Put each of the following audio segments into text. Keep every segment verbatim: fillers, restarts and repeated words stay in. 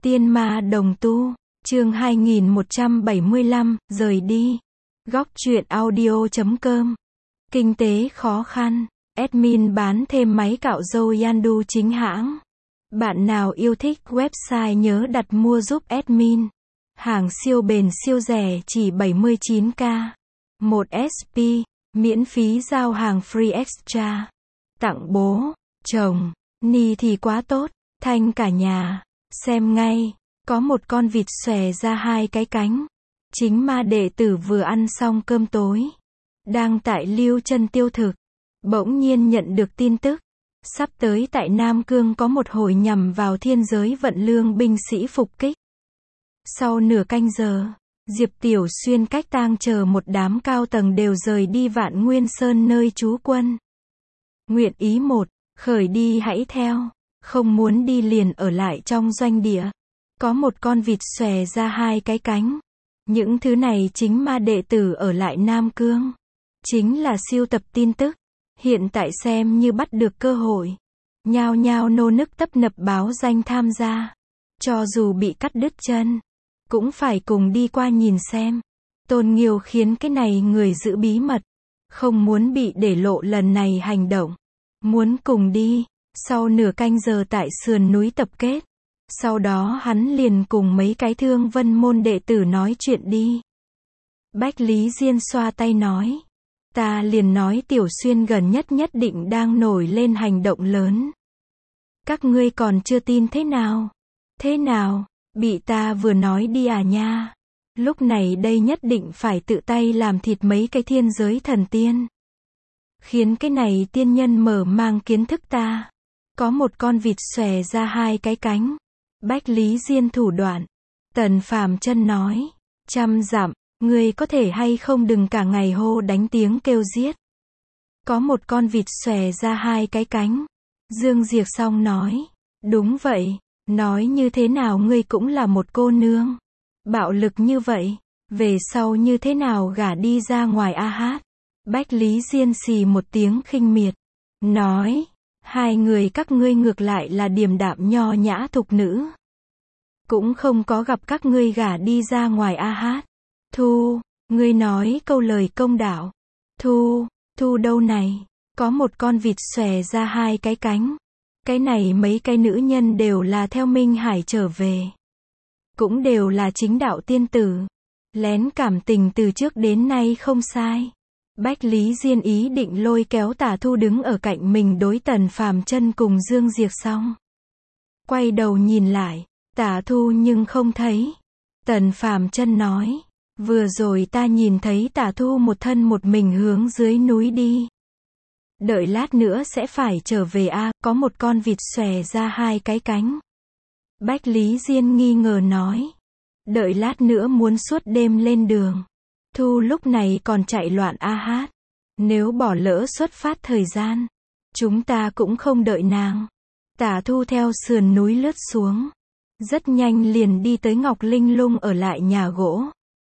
Tiên ma đồng tu, chương hai nghìn một trăm bảy mươi lăm, rời đi. Góc truyện audio chấm com. Kinh tế khó khăn. Admin bán thêm máy cạo râu Yandu chính hãng. Bạn nào yêu thích website nhớ đặt mua giúp admin. Hàng siêu bền siêu rẻ chỉ bảy mươi chín k. một ét pê, miễn phí giao hàng free extra. Tặng bố, chồng, ni thì quá tốt, thanh cả nhà. Xem ngay, có một con vịt xòe ra hai cái cánh. Chính ma đệ tử vừa ăn xong cơm tối, đang tại Lưu Chân tiêu thực, bỗng nhiên nhận được tin tức, sắp tới tại Nam Cương có một hồi nhằm vào thiên giới vận lương binh sĩ phục kích. Sau nửa canh giờ, Diệp Tiểu Xuyên cách tang chờ một đám cao tầng đều rời đi Vạn Nguyên Sơn nơi trú quân. Nguyện ý một, khởi đi hãy theo, không muốn đi liền ở lại trong doanh địa. Có một con vịt xòe ra hai cái cánh. Những thứ này chính ma đệ tử ở lại Nam Cương. Chính là siêu tập tin tức. Hiện tại xem như bắt được cơ hội. Nhao nhao nô nức tấp nập báo danh tham gia. Cho dù bị cắt đứt chân, cũng phải cùng đi qua nhìn xem. Tôn Nghiêu khiến cái này người giữ bí mật. Không muốn bị để lộ lần này hành động. Muốn cùng đi. Sau nửa canh giờ tại sườn núi tập kết. Sau đó hắn liền cùng mấy cái Thương Vân môn đệ tử nói chuyện đi. Bách Lý Diên xoa tay nói. Ta liền nói Tiểu Xuyên gần nhất nhất định đang nổi lên hành động lớn. Các ngươi còn chưa tin thế nào? Thế nào? Bị ta vừa nói đi à nha. Lúc này đây nhất định phải tự tay làm thịt mấy cái thiên giới thần tiên. Khiến cái này tiên nhân mở mang kiến thức ta. Có một con vịt xòe ra hai cái cánh. Bách Lý Diên thủ đoạn. Tần Phàm Chân nói. Trăm dặm, ngươi có thể hay không đừng cả ngày hô đánh tiếng kêu giết. Có một con vịt xòe ra hai cái cánh. Dương Diệp Song nói. Đúng vậy, nói như thế nào ngươi cũng là một cô nương. Bạo lực như vậy, về sau như thế nào gả đi ra ngoài a hát. Bách Lý Diên xì một tiếng khinh miệt. Nói. Hai người các ngươi ngược lại là điềm đạm nho nhã thục nữ. Cũng không có gặp các ngươi gả đi ra ngoài a hát. Thu, ngươi nói câu lời công đạo. Thu, Thu đâu này? Có một con vịt xòe ra hai cái cánh. Cái này mấy cái nữ nhân đều là theo Minh Hải trở về. Cũng đều là chính đạo tiên tử. Lén cảm tình từ trước đến nay không sai. Bách Lý Diên ý định lôi kéo Tả Thu đứng ở cạnh mình đối Tần Phàm Chân cùng Dương Diệp Song. Quay đầu nhìn lại, Tả Thu nhưng không thấy. Tần Phàm Chân nói, vừa rồi ta nhìn thấy Tả Thu một thân một mình hướng dưới núi đi. Đợi lát nữa sẽ phải trở về a, có một con vịt xòe ra hai cái cánh. Bách Lý Diên nghi ngờ nói, đợi lát nữa muốn suốt đêm lên đường. Thu lúc này còn chạy loạn a hát. Nếu bỏ lỡ xuất phát thời gian, chúng ta cũng không đợi nàng. Tả Thu theo sườn núi lướt xuống. Rất nhanh liền đi tới Ngọc Linh Lung ở lại nhà gỗ.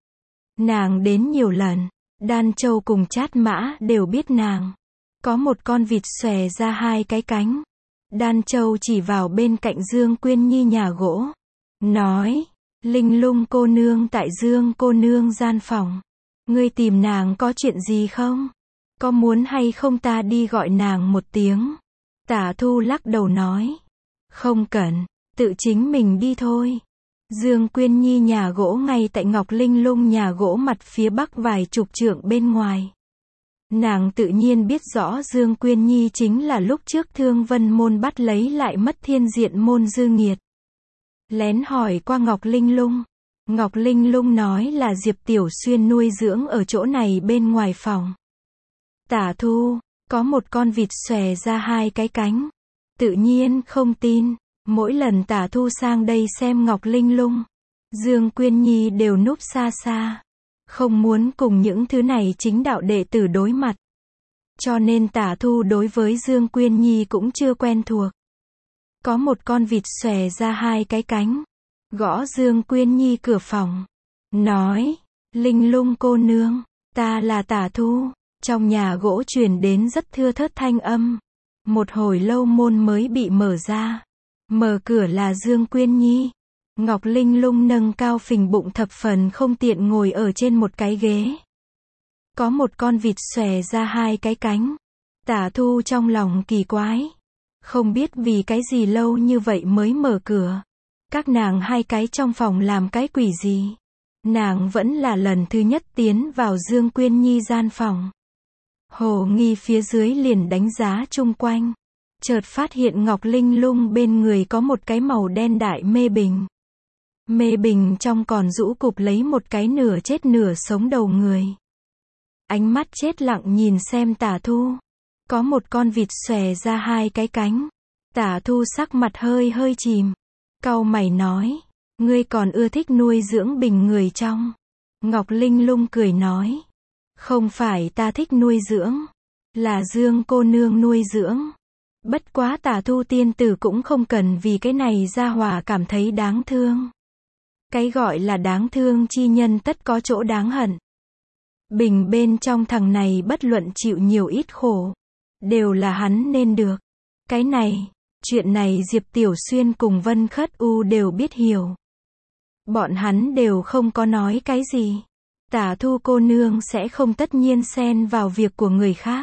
Nàng đến nhiều lần. Đan Châu cùng Chát Mã đều biết nàng. Có một con vịt xòe ra hai cái cánh. Đan Châu chỉ vào bên cạnh Dương Quyên Nhi nhà gỗ. Nói. Linh Lung cô nương tại Dương cô nương gian phòng. Ngươi tìm nàng có chuyện gì không? Có muốn hay không ta đi gọi nàng một tiếng? Tả Thu lắc đầu nói. Không cần, tự chính mình đi thôi. Dương Quyên Nhi nhà gỗ ngay tại Ngọc Linh Lung nhà gỗ mặt phía bắc vài chục trượng bên ngoài. Nàng tự nhiên biết rõ Dương Quyên Nhi chính là lúc trước Thương Vân môn bắt lấy lại mất Thiên Diện môn Dư Nghiệt. Lén hỏi qua Ngọc Linh Lung. Ngọc Linh Lung nói là Diệp Tiểu Xuyên nuôi dưỡng ở chỗ này bên ngoài phòng. Tả Thu, có một con vịt xòe ra hai cái cánh. Tự nhiên không tin. Mỗi lần Tả Thu sang đây xem Ngọc Linh Lung, Dương Quyên Nhi đều núp xa xa. Không muốn cùng những thứ này chính đạo đệ tử đối mặt. Cho nên Tả Thu đối với Dương Quyên Nhi cũng chưa quen thuộc. Có một con vịt xòe ra hai cái cánh. Gõ Dương Quyên Nhi cửa phòng. Nói. Linh Lung cô nương. Ta là Tả Thu. Trong nhà gỗ truyền đến rất thưa thớt thanh âm. Một hồi lâu môn mới bị mở ra. Mở cửa là Dương Quyên Nhi. Ngọc Linh Lung nâng cao phình bụng thập phần không tiện ngồi ở trên một cái ghế. Có một con vịt xòe ra hai cái cánh. Tả Thu trong lòng kỳ quái. Không biết vì cái gì lâu như vậy mới mở cửa. Các nàng hai cái trong phòng làm cái quỷ gì. Nàng vẫn là lần thứ nhất tiến vào Dương Quyên Nhi gian phòng. Hồ nghi phía dưới liền đánh giá chung quanh. Chợt phát hiện Ngọc Linh Lung bên người có một cái màu đen đại mê bình. Mê bình trong còn rũ cụp lấy một cái nửa chết nửa sống đầu người. Ánh mắt chết lặng nhìn xem Tả Thu. Có một con vịt xòe ra hai cái cánh. Tả Thu sắc mặt hơi hơi chìm. Cau mày nói, ngươi còn ưa thích nuôi dưỡng bình người trong. Ngọc Linh Lung cười nói, không phải ta thích nuôi dưỡng, là Dương cô nương nuôi dưỡng. Bất quá Tả Thu tiên tử cũng không cần vì cái này ra hỏa cảm thấy đáng thương. Cái gọi là đáng thương chi nhân tất có chỗ đáng hận. Bình bên trong thằng này bất luận chịu nhiều ít khổ, đều là hắn nên được. Cái này, chuyện này Diệp Tiểu Xuyên cùng Vân Khất U đều biết hiểu. Bọn hắn đều không có nói cái gì. Tả Thu cô nương sẽ không tất nhiên xen vào việc của người khác.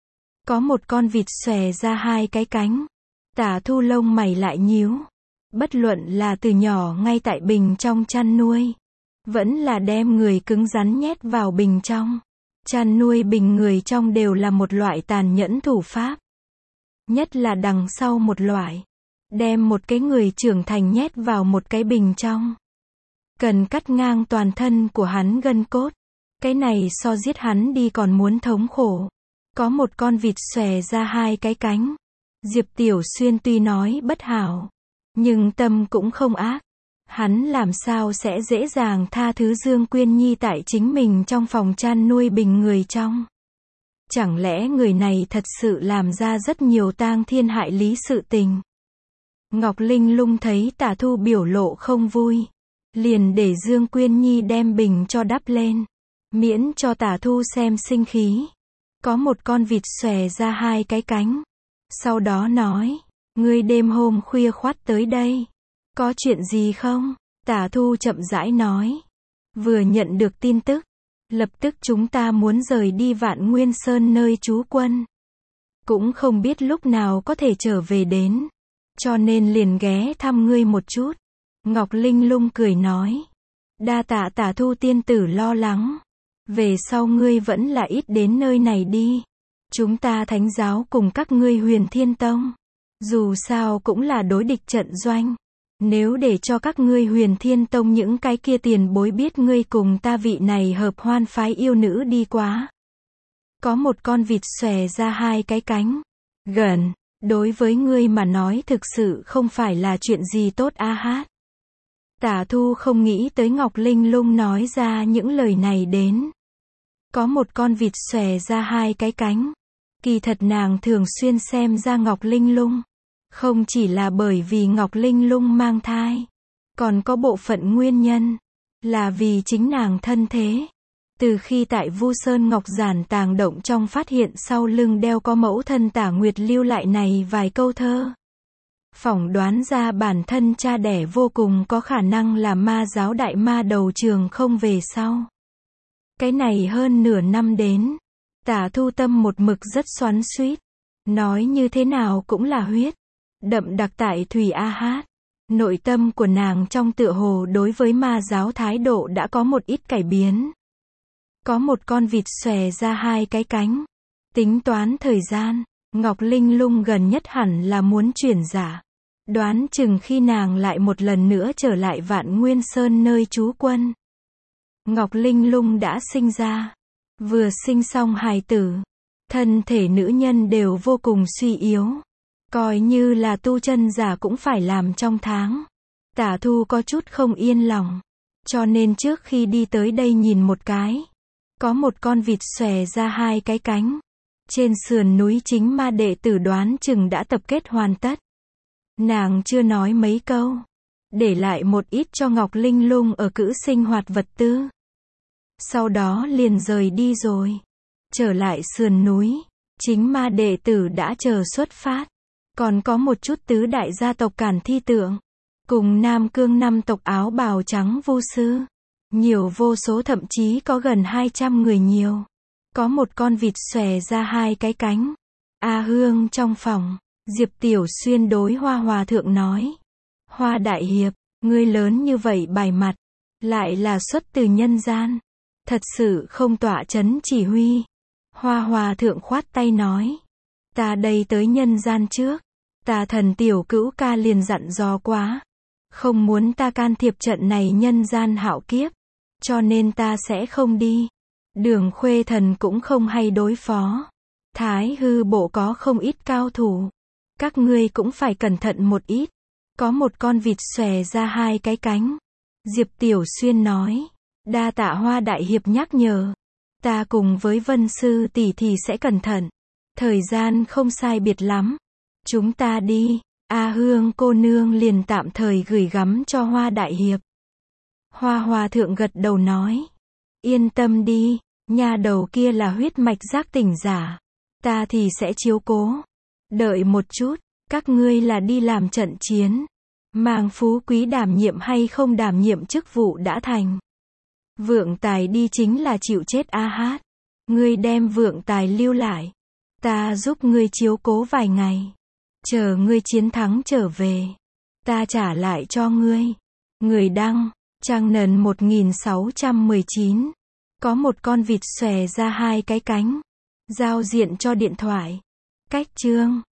Có một con vịt xòe ra hai cái cánh. Tả Thu lông mày lại nhíu. Bất luận là từ nhỏ ngay tại bình trong chăn nuôi, vẫn là đem người cứng rắn nhét vào bình trong. Chăn nuôi bình người trong đều là một loại tàn nhẫn thủ pháp. Nhất là đằng sau một loại. Đem một cái người trưởng thành nhét vào một cái bình trong. Cần cắt ngang toàn thân của hắn gân cốt. Cái này so giết hắn đi còn muốn thống khổ. Có một con vịt xòe ra hai cái cánh. Diệp Tiểu Xuyên tuy nói bất hảo, nhưng tâm cũng không ác. Hắn làm sao sẽ dễ dàng tha thứ Dương Quyên Nhi tại chính mình trong phòng chăn nuôi bình người trong. Chẳng lẽ người này thật sự làm ra rất nhiều tang thiên hại lý sự tình. Ngọc Linh Lung thấy Tả Thu biểu lộ không vui, liền để Dương Quyên Nhi đem bình cho đắp lên, miễn cho Tả Thu xem sinh khí. Có một con vịt xòe ra hai cái cánh. Sau đó nói, ngươi đêm hôm khuya khoắt tới đây, có chuyện gì không? Tả Thu chậm rãi nói, vừa nhận được tin tức, lập tức chúng ta muốn rời đi Vạn Nguyên Sơn nơi trú quân. Cũng không biết lúc nào có thể trở về đến, cho nên liền ghé thăm ngươi một chút. Ngọc Linh Lung cười nói, đa tạ Tả Thu tiên tử lo lắng. Về sau ngươi vẫn là ít đến nơi này đi. Chúng ta thánh giáo cùng các ngươi Huyền Thiên Tông, dù sao cũng là đối địch trận doanh. Nếu để cho các ngươi Huyền Thiên Tông những cái kia tiền bối biết ngươi cùng ta vị này hợp hoan phái yêu nữ đi quá. Có một con vịt xòe ra hai cái cánh. Gần, đối với ngươi mà nói thực sự không phải là chuyện gì tốt a hát. Tả Thu không nghĩ tới Ngọc Linh Lung nói ra những lời này đến. Có một con vịt xòe ra hai cái cánh. Kỳ thật nàng thường xuyên xem ra Ngọc Linh Lung. Không chỉ là bởi vì Ngọc Linh Lung mang thai, còn có bộ phận nguyên nhân, là vì chính nàng thân thế. Từ khi tại Vu Sơn Ngọc Giản tàng động trong phát hiện sau lưng đeo có mẫu thân Tả Nguyệt lưu lại này vài câu thơ. Phỏng đoán ra bản thân cha đẻ vô cùng có khả năng là ma giáo đại ma đầu trường không về sau. Cái này hơn nửa năm đến, Tả Thu tâm một mực rất xoắn xuýt. Nói như thế nào cũng là huyết đậm đặc tại Thủy A Hát. Nội tâm của nàng trong tựa hồ đối với ma giáo thái độ đã có một ít cải biến. Có một con vịt xòe ra hai cái cánh. Tính toán thời gian, Ngọc Linh Lung gần nhất hẳn là muốn chuyển giả. Đoán chừng khi nàng lại một lần nữa trở lại Vạn Nguyên Sơn nơi trú quân. Ngọc Linh Lung đã sinh ra. Vừa sinh xong hài tử. Thân thể nữ nhân đều vô cùng suy yếu. Coi như là tu chân giả cũng phải làm trong tháng. Tả Thu có chút không yên lòng. Cho nên trước khi đi tới đây nhìn một cái. Có một con vịt xòe ra hai cái cánh. Trên sườn núi chính ma đệ tử đoán chừng đã tập kết hoàn tất. Nàng chưa nói mấy câu. Để lại một ít cho Ngọc Linh Lung ở cữ sinh hoạt vật tư. Sau đó liền rời đi rồi. Trở lại sườn núi. Chính ma đệ tử đã chờ xuất phát. Còn có một chút tứ đại gia tộc Cản Thi Tượng. Cùng Nam Cương năm tộc áo bào trắng vu sư. Nhiều vô số, thậm chí có gần hai trăm người nhiều. Có một con vịt xòe ra hai cái cánh. A Hương trong phòng, Diệp Tiểu Xuyên đối Hoa Hòa Thượng nói. Hoa Đại Hiệp, ngươi lớn như vậy bài mặt, lại là xuất từ nhân gian. Thật sự không tọa chấn chỉ huy. Hoa Hòa Thượng khoát tay nói. Ta đây tới nhân gian trước. Ta thần tiểu cữu ca liền dặn dò quá. Không muốn ta can thiệp trận này nhân gian hạo kiếp. Cho nên ta sẽ không đi. Đường Khuê Thần cũng không hay đối phó. Thái hư bộ có không ít cao thủ. Các ngươi cũng phải cẩn thận một ít. Có một con vịt xòe ra hai cái cánh. Diệp Tiểu Xuyên nói. Đa tạ Hoa Đại Hiệp nhắc nhở. Ta cùng với Vân Sư tỷ thì sẽ cẩn thận. Thời gian không sai biệt lắm. Chúng ta đi. A Hương cô nương liền tạm thời gửi gắm cho Hoa Đại Hiệp. Hoa Hòa Thượng gật đầu nói. Yên tâm đi. Nhà đầu kia là huyết mạch giác tỉnh giả. Ta thì sẽ chiếu cố. Đợi một chút. Các ngươi là đi làm trận chiến. Mang phú quý đảm nhiệm hay không đảm nhiệm chức vụ đã thành. Vượng Tài đi chính là chịu chết a hát. Ngươi đem Vượng Tài lưu lại. Ta giúp ngươi chiếu cố vài ngày. Chờ ngươi chiến thắng trở về. Ta trả lại cho ngươi. Người đăng. Trang nền một nghìn sáu trăm mười chín. Có một con vịt xòe ra hai cái cánh. Giao diện cho điện thoại. Cách chương.